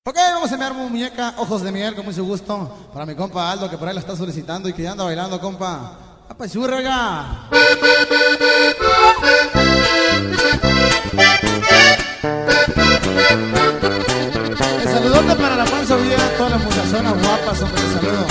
Ok, vamos a enviar una muñeca Ojos de Miel con mucho gusto para mi compa Aldo, que por ahí la está solicitando y que ya anda bailando, compa. ¡Apachurraga! El saludote para la Panza Villa, todas las muchachonas guapas, hombre, el saludo.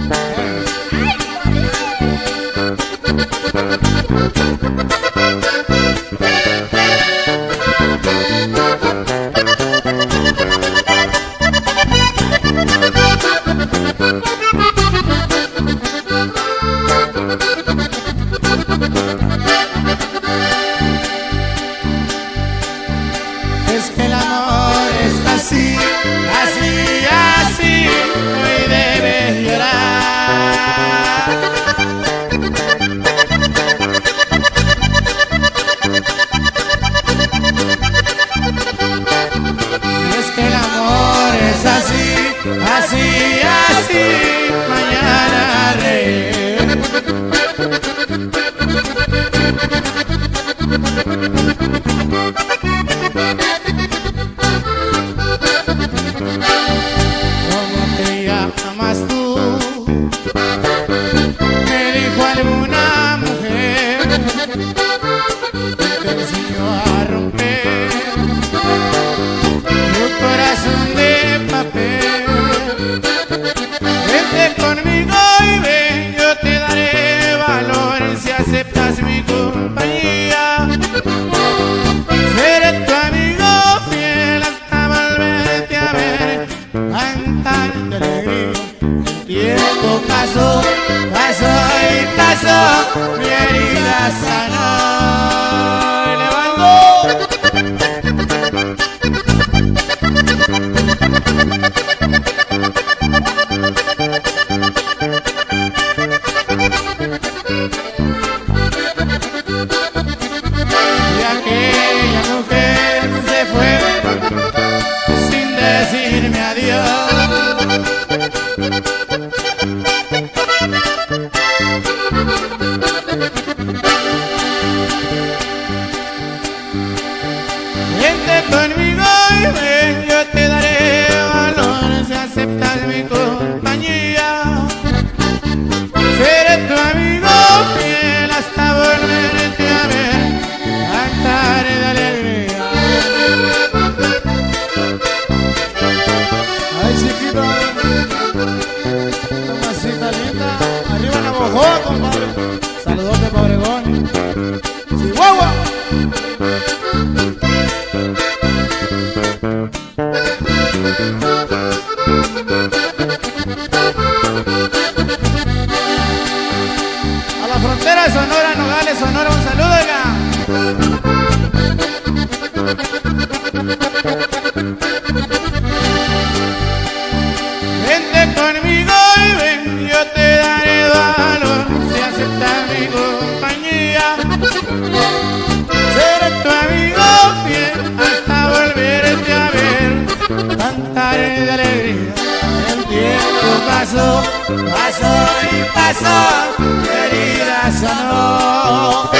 Es que el amor es así, así, así, hoy debes llorar. Y es que el amor es así, así, así, mañana reír. ¿Cómo te llamas tú? Me dijo alguna mujer que te enseñó a romper tu corazón de papel. Vente conmigo y ven, yo te daré valor si aceptas mi compañía. Seré tu amigo fiel hasta volverte a ver, cantar de alegría. El tiempo pasó, pasó y pasó, mi herida sanó. Y levanto. Y aquella mujer se fue sin decirme adiós. Vente conmigo y ven, yo te daré valor si aceptas mi compañía. Seré tu amigo fiel hasta volverte a ver, cantaré de alegría. Ay, chiquito, mamacita linda, arriba la bojoa, compadre. Saludote para Obregón. Chihuahua. A la frontera de Sonora, Nogales, Sonora, un saludo, oiga. Vente conmigo y ven, yo te daré valor si aceptas mi compañía. Seré tu amigo fiel hasta volverte a ver, cantaré de alegría. El tiempo pasó, pasó y pasó, mi herida sanó.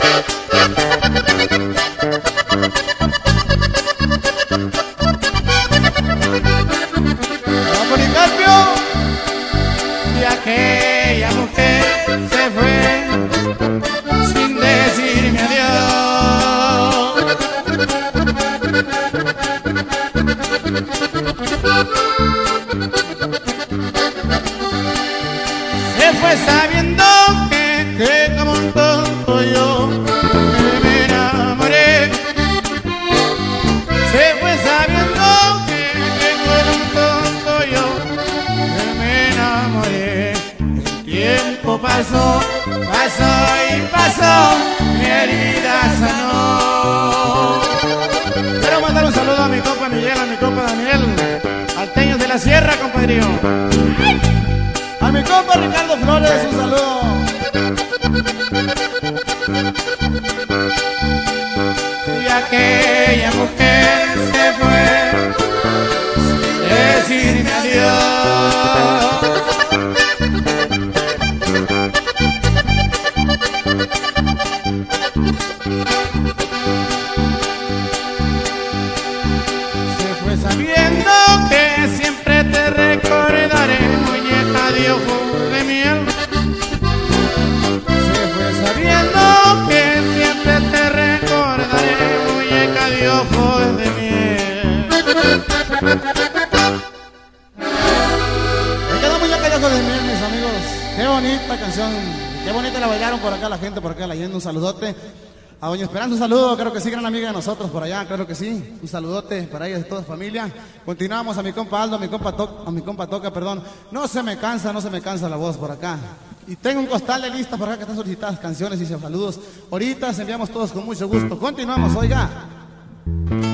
Policarpio. Y aquella mujer se fue sin decirme adiós. Se fue sabiendo que como un tonto yo me enamoré. Se fue sabiendo que como un tonto yo me enamoré. El tiempo pasó, pasó y pasó, mi herida sanó. Quiero mandar un saludo a mi compa Miguel, a mi compa Daniel, alteños de la sierra, compadrillo. A mi compa Ricardo Flores, un saludo. Y aquella mujer se fue sin decirme adiós. Se fue sabiendo que canción. Qué bonita la bailaron por acá la gente, por acá leyendo. Un saludote a doña Esperanza, un saludo, creo que sí, gran amiga de nosotros por allá, claro que sí. Un saludote para ella, de toda familia. Continuamos a mi compa Aldo, a mi compa Toca, perdón. No se me cansa la voz por acá. Y tengo un costal de listas por acá que están solicitadas canciones y saludos. Ahorita se enviamos todos con mucho gusto. Continuamos, oiga.